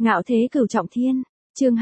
Ngạo thế cửu trọng thiên, chương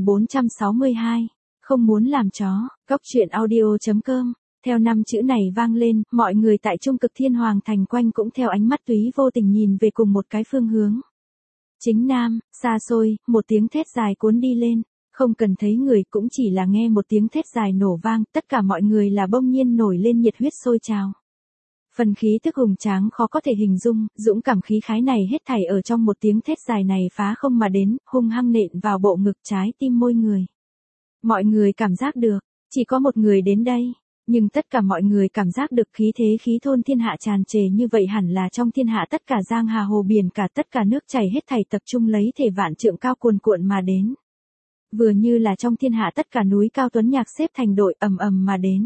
2462, không muốn làm chó, Cóc truyện audio.com. Theo năm chữ này vang lên, mọi người tại Trung Cực Thiên Hoàng Thành quanh cũng theo ánh mắt Túy vô tình nhìn về cùng một cái phương hướng. Chính nam, xa xôi, một tiếng thét dài cuốn đi lên, không cần thấy người cũng chỉ là nghe một tiếng thét dài nổ vang, tất cả mọi người là bỗng nhiên nổi lên nhiệt huyết sôi trào. Phần khí tức hùng tráng khó có thể hình dung, dũng cảm khí khái này hết thảy ở trong một tiếng thét dài này phá không mà đến, hung hăng nện vào bộ ngực trái tim môi người. Mọi người cảm giác được, chỉ có một người đến đây, nhưng tất cả mọi người cảm giác được khí thế khí thôn thiên hạ tràn trề như vậy hẳn là trong thiên hạ tất cả giang hà hồ biển cả tất cả nước chảy hết thảy tập trung lấy thể vạn trượng cao cuồn cuộn mà đến. Vừa như là trong thiên hạ tất cả núi cao tuấn nhạc xếp thành đội ầm ầm mà đến.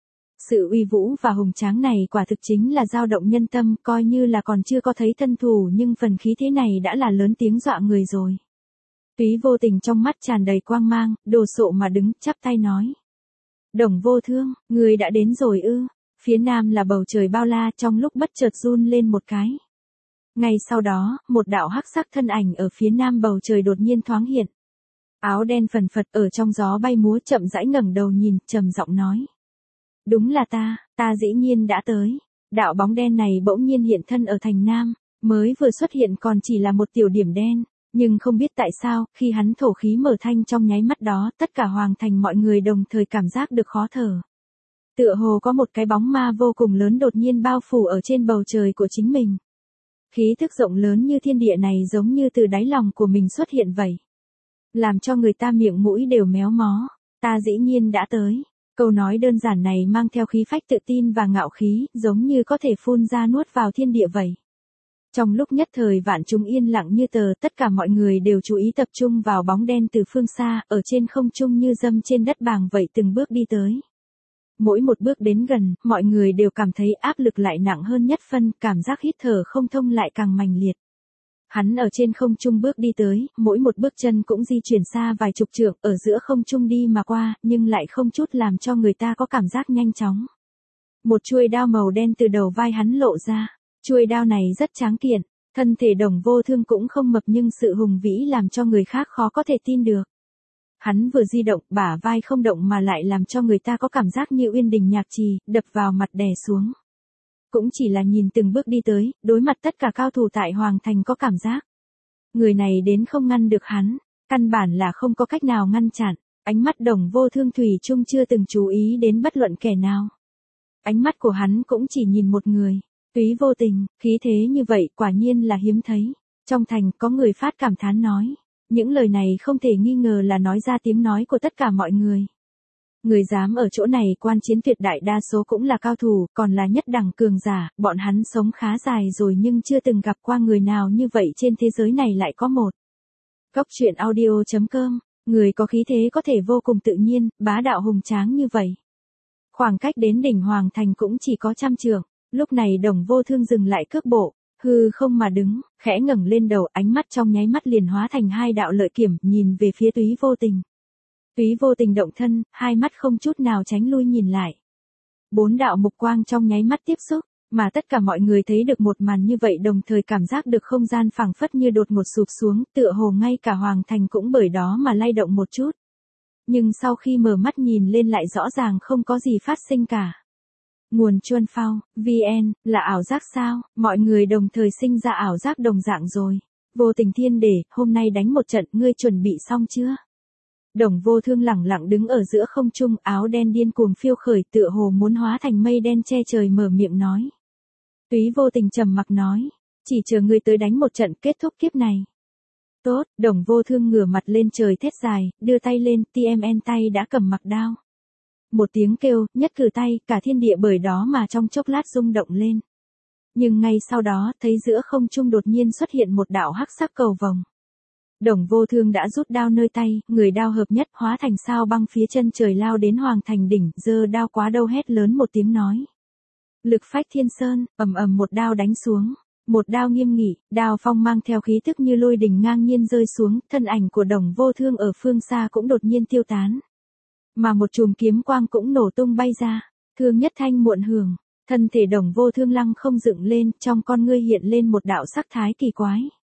Sự uy vũ và hùng tráng này quả thực chính là dao động nhân tâm, coi như là còn chưa có thấy thân thủ nhưng phần khí thế này đã là lớn tiếng dọa người rồi. Túy vô tình trong mắt tràn đầy quang mang, đồ sộ mà đứng, chắp tay nói. Đồng vô thương, người đã đến rồi ư? Phía nam là bầu trời bao la trong lúc bất chợt run lên một cái. Ngay sau đó, một đạo hắc sắc thân ảnh ở phía nam bầu trời đột nhiên thoáng hiện. Áo đen phần phật ở trong gió bay múa chậm rãi ngẩng đầu nhìn, trầm giọng nói. Đúng là ta dĩ nhiên đã tới. Đạo bóng đen này bỗng nhiên hiện thân ở thành Nam, mới vừa xuất hiện còn chỉ là một tiểu điểm đen, nhưng không biết tại sao, khi hắn thổ khí mở thanh trong nháy mắt đó, tất cả hoàng thành mọi người đồng thời cảm giác được khó thở. Tựa hồ có một cái bóng ma vô cùng lớn đột nhiên bao phủ ở trên bầu trời của chính mình. Khí thức rộng lớn như thiên địa này giống như từ đáy lòng của mình xuất hiện vậy. Làm cho người ta miệng mũi đều méo mó, ta dĩ nhiên đã tới. Câu nói đơn giản này mang theo khí phách tự tin và ngạo khí, giống như có thể phun ra nuốt vào thiên địa vậy. Trong lúc nhất thời vạn chúng yên lặng như tờ, tất cả mọi người đều chú ý tập trung vào bóng đen từ phương xa, ở trên không trung như dâm trên đất bàng vậy từng bước đi tới. Mỗi một bước đến gần, mọi người đều cảm thấy áp lực lại nặng hơn nhất phân, cảm giác hít thở không thông lại càng mạnh liệt. Hắn ở trên không trung bước đi tới, mỗi một bước chân cũng di chuyển xa vài chục trượng, ở giữa không trung đi mà qua, nhưng lại không chút làm cho người ta có cảm giác nhanh chóng. Một chuôi đao màu đen từ đầu vai hắn lộ ra, chuôi đao này rất tráng kiện, thân thể Đồng vô thương cũng không mập nhưng sự hùng vĩ làm cho người khác khó có thể tin được. Hắn vừa di động, bả vai không động mà lại làm cho người ta có cảm giác như uyên đình nhạc trì, đập vào mặt đè xuống. Cũng chỉ là nhìn từng bước đi tới, đối mặt tất cả cao thủ tại Hoàng Thành có cảm giác. Người này đến không ngăn được hắn, căn bản là không có cách nào ngăn chặn, ánh mắt Đồng vô thương thủy chung chưa từng chú ý đến bất luận kẻ nào. Ánh mắt của hắn cũng chỉ nhìn một người, Túy vô tình, khí thế như vậy quả nhiên là hiếm thấy. Trong thành có người phát cảm thán nói, những lời này không thể nghi ngờ là nói ra tiếng nói của tất cả mọi người. Người dám ở chỗ này quan chiến tuyệt đại đa số cũng là cao thủ, còn là nhất đẳng cường giả, bọn hắn sống khá dài rồi nhưng chưa từng gặp qua người nào như vậy trên thế giới này lại có một. Cóc truyện audio.com, người có khí thế có thể vô cùng tự nhiên, bá đạo hùng tráng như vậy. Khoảng cách đến đỉnh Hoàng Thành cũng chỉ có 100 trượng, lúc này Đồng vô thương dừng lại cước bộ, hư không mà đứng, khẽ ngẩng lên đầu, ánh mắt trong nháy mắt liền hóa thành hai đạo lợi kiểm, nhìn về phía Túy vô tình. Túy vô tình động thân, hai mắt không chút nào tránh lui nhìn lại. 4 đạo mục quang trong nháy mắt tiếp xúc, mà tất cả mọi người thấy được một màn như vậy đồng thời cảm giác được không gian phẳng phất như đột ngột sụp xuống, tựa hồ ngay cả Hoàng Thành cũng bởi đó mà lay động một chút. Nhưng sau khi mở mắt nhìn lên lại rõ ràng không có gì phát sinh cả. Nguồn Chuân Phao, VN, là ảo giác sao? Mọi người đồng thời sinh ra ảo giác đồng dạng rồi. Vô tình thiên để, hôm nay đánh một trận, ngươi chuẩn bị xong chưa? Đồng vô thương lẳng lặng đứng ở giữa không trung, áo đen điên cuồng phiêu khởi tựa hồ muốn hóa thành mây đen che trời mở miệng nói. Túy vô tình trầm mặc nói, chỉ chờ ngươi tới đánh một trận kết thúc kiếp này. Tốt, Đồng vô thương ngửa mặt lên trời thét dài, đưa tay lên, TMN tay đã cầm mặc đao. Một tiếng kêu, nhất cử tay, cả thiên địa bởi đó mà trong chốc lát rung động lên. Nhưng ngay sau đó, thấy giữa không trung đột nhiên xuất hiện một đạo hắc sắc cầu vồng. Đồng vô thương đã rút đao nơi tay, người đao hợp nhất hóa thành sao băng phía chân trời lao đến Hoàng Thành đỉnh, giơ đao quá đâu hét lớn một tiếng nói. Lực phách thiên sơn, ầm ầm một đao đánh xuống, một đao nghiêm nghị, đao phong mang theo khí tức như lôi đình ngang nhiên rơi xuống, thân ảnh của Đồng vô thương ở phương xa cũng đột nhiên tiêu tán. Mà một chùm kiếm quang cũng nổ tung bay ra, thương nhất thanh muộn hưởng, thân thể Đồng vô thương lăng không dựng lên, trong con ngươi hiện lên một đạo sắc thái kỳ quái.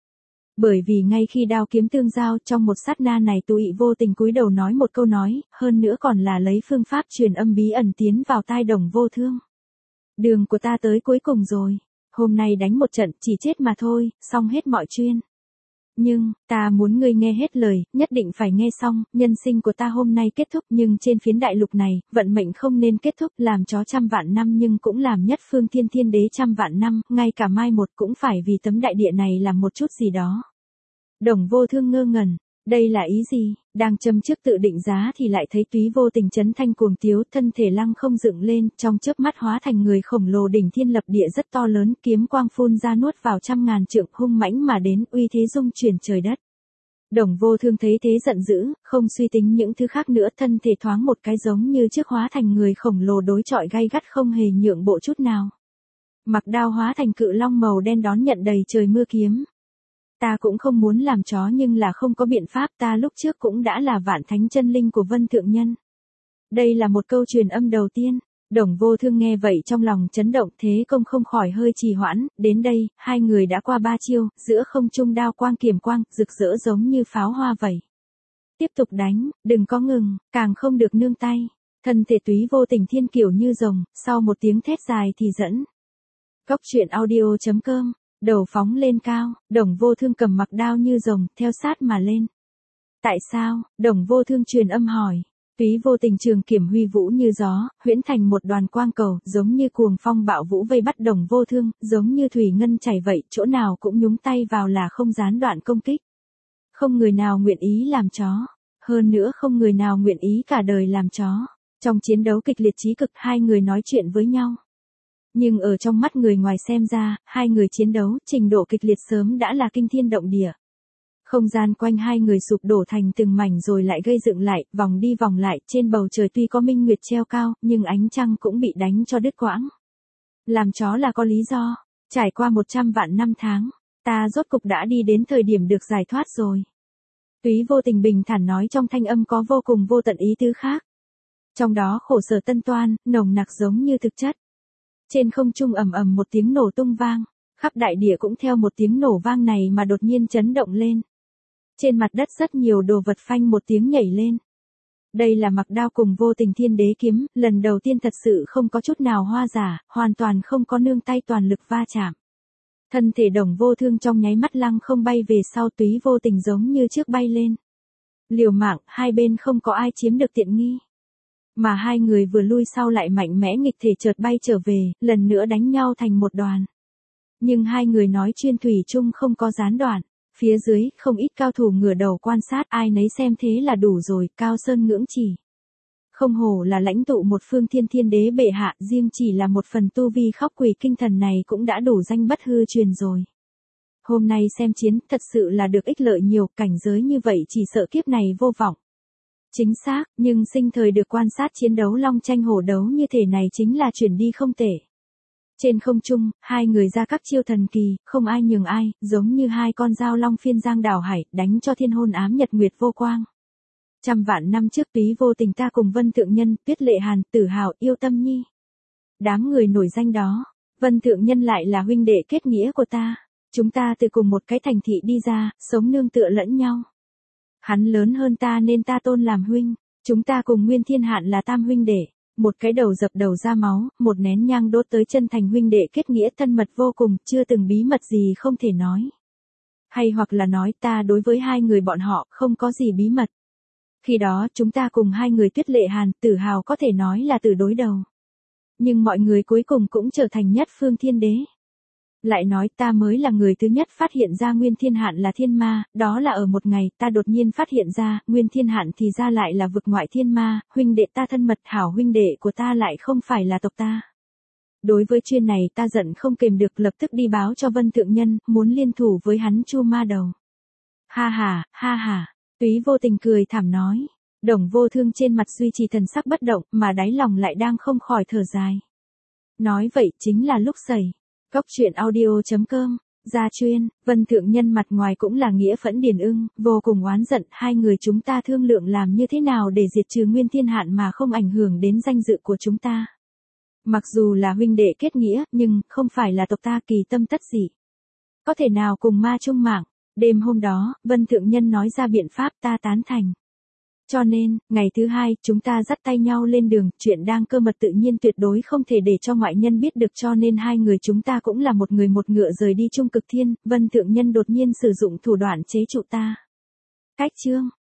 Bởi vì ngay khi đao kiếm tương giao trong một sát na này Tú Ị vô tình cúi đầu nói một câu nói, hơn nữa còn là lấy phương pháp truyền âm bí ẩn tiến vào tai Đồng Vô Thương. Đường của ta tới cuối cùng rồi, hôm nay đánh một trận chỉ chết mà thôi, xong hết mọi chuyện. Nhưng, ta muốn ngươi nghe hết lời, nhất định phải nghe xong, nhân sinh của ta hôm nay kết thúc nhưng trên phiến đại lục này, vận mệnh không nên kết thúc làm chó trăm vạn năm nhưng cũng làm nhất phương thiên thiên đế trăm vạn năm, ngay cả mai một cũng phải vì tấm đại địa này làm một chút gì đó. Đồng Vô Thương ngơ ngẩn, đây là ý gì, đang châm trước tự định giá thì lại thấy Túy vô tình chấn thanh cuồng tiếu, thân thể lăng không dựng lên, trong chớp mắt hóa thành người khổng lồ đỉnh thiên lập địa rất to lớn, kiếm quang phun ra nuốt vào trăm ngàn trượng hung mãnh mà đến, uy thế dung chuyển trời đất. Đồng Vô Thương thấy thế giận dữ, không suy tính những thứ khác nữa, thân thể thoáng một cái giống như trước hóa thành người khổng lồ đối chọi gay gắt không hề nhượng bộ chút nào. Mặc đao hóa thành cự long màu đen đón nhận đầy trời mưa kiếm. Ta cũng không muốn làm chó nhưng là không có biện pháp, ta lúc trước cũng đã là vạn thánh chân linh của Vân Thượng Nhân. Đây là một câu truyền âm đầu tiên. Đồng Vô Thương nghe vậy trong lòng chấn động, thế công không khỏi hơi trì hoãn, đến đây, hai người đã qua ba chiêu, giữa không trung đao quang kiềm quang, rực rỡ giống như pháo hoa vậy. Tiếp tục đánh, đừng có ngừng, càng không được nương tay. Thân thể Túy vô tình thiên kiểu như rồng, sau một tiếng thét dài thì dẫn. Cốc truyện audio.com, đầu phóng lên cao, Đồng Vô Thương cầm mặc đao như rồng, theo sát mà lên. Tại sao? Đồng Vô Thương truyền âm hỏi. Túy vô tình trường kiểm huy vũ như gió, huyễn thành một đoàn quang cầu, giống như cuồng phong bạo vũ vây bắt Đồng Vô Thương, giống như thủy ngân chảy vậy, chỗ nào cũng nhúng tay vào là không gián đoạn công kích. Không người nào nguyện ý làm chó, hơn nữa không người nào nguyện ý cả đời làm chó. Trong chiến đấu kịch liệt chí cực, hai người nói chuyện với nhau. Nhưng ở trong mắt người ngoài xem ra, hai người chiến đấu, trình độ kịch liệt sớm đã là kinh thiên động địa. Không gian quanh hai người sụp đổ thành từng mảnh rồi lại gây dựng lại, vòng đi vòng lại, trên bầu trời tuy có minh nguyệt treo cao, nhưng ánh trăng cũng bị đánh cho đứt quãng. Làm chó là có lý do, trải qua 100 vạn năm tháng, ta rốt cục đã đi đến thời điểm được giải thoát rồi. Túy vô tình bình thản nói trong thanh âm có vô cùng vô tận ý tứ khác. Trong đó khổ sở tân toan, nồng nặc giống như thực chất. Trên không trung ầm ầm một tiếng nổ tung vang, khắp đại địa cũng theo một tiếng nổ vang này mà đột nhiên chấn động lên. Trên mặt đất rất nhiều đồ vật phanh một tiếng nhảy lên. Đây là mặc đao cùng vô tình thiên đế kiếm, lần đầu tiên thật sự không có chút nào hoa giả, hoàn toàn không có nương tay toàn lực va chạm. Thân thể Đồng Vô Thương trong nháy mắt lăng không bay về sau, Túy vô tình giống như trước bay lên. Liều mạng, hai bên không có ai chiếm được tiện nghi. Mà hai người vừa lui sau lại mạnh mẽ nghịch thể chợt bay trở về, lần nữa đánh nhau thành một đoàn. Nhưng hai người nói chuyên thủy chung không có gián đoạn. Phía dưới, không ít cao thủ ngửa đầu quan sát, ai nấy xem thế là đủ rồi, cao sơn ngưỡng chỉ. Không hổ là lãnh tụ một phương thiên thiên đế bệ hạ, riêng chỉ là một phần tu vi khóc quỷ kinh thần này cũng đã đủ danh bất hư truyền rồi. Hôm nay xem chiến, thật sự là được ích lợi nhiều, cảnh giới như vậy chỉ sợ kiếp này vô vọng. Chính xác, nhưng sinh thời được quan sát chiến đấu long tranh hổ đấu như thể này chính là chuyển đi không tệ. Trên không trung, hai người ra các chiêu thần kỳ, không ai nhường ai, giống như hai con dao long phiên giang đảo hải, đánh cho thiên hôn ám nhật nguyệt vô quang. Trăm vạn năm trước Túy vô tình ta cùng Vân Thượng Nhân, Tuyết Lệ Hàn, Tử Hào, Yêu Tâm Nhi. Đám người nổi danh đó, Vân Thượng Nhân lại là huynh đệ kết nghĩa của ta. Chúng ta từ cùng một cái thành thị đi ra, sống nương tựa lẫn nhau. Hắn lớn hơn ta nên ta tôn làm huynh, chúng ta cùng Nguyên Thiên Hạn là tam huynh đệ. Một cái đầu dập đầu ra máu, một nén nhang đốt tới chân thành huynh đệ kết nghĩa thân mật vô cùng, chưa từng bí mật gì không thể nói. Hay hoặc là nói ta đối với hai người bọn họ không có gì bí mật. Khi đó chúng ta cùng hai người Tuyết Lệ Hàn, Tử Hào có thể nói là từ đối đầu. Nhưng mọi người cuối cùng cũng trở thành nhất phương thiên đế. Lại nói ta mới là người thứ nhất phát hiện ra Nguyên Thiên Hạn là thiên ma, đó là ở một ngày ta đột nhiên phát hiện ra, Nguyên Thiên Hạn thì ra lại là vực ngoại thiên ma, huynh đệ ta thân mật hảo huynh đệ của ta lại không phải là tộc ta. Đối với chuyện này ta giận không kềm được lập tức đi báo cho Vân Thượng Nhân, muốn liên thủ với hắn chu ma đầu. Ha ha, Túy vô tình cười thảm nói. Đồng Vô Thương trên mặt duy trì thần sắc bất động mà đáy lòng lại đang không khỏi thở dài. Nói vậy chính là lúc xảy. Cốc truyện audio.com, gia chuyên, Vân Thượng Nhân mặt ngoài cũng là nghĩa phẫn điền ưng, vô cùng oán giận, hai người chúng ta thương lượng làm như thế nào để diệt trừ Nguyên Thiên Hạn mà không ảnh hưởng đến danh dự của chúng ta. Mặc dù là huynh đệ kết nghĩa, nhưng không phải là tộc ta, kỳ tâm tất dị. Có thể nào cùng ma chung mạng, Đêm hôm đó, Vân Thượng Nhân nói ra biện pháp, ta tán thành. Cho nên, ngày thứ hai, chúng ta dắt tay nhau lên đường, chuyện đang cơ mật tự nhiên tuyệt đối không thể để cho ngoại nhân biết được, cho nên hai người chúng ta cũng là một người một ngựa rời đi Trung Cực Thiên. Vân Thượng Nhân đột nhiên sử dụng thủ đoạn chế trụ ta. Cách chương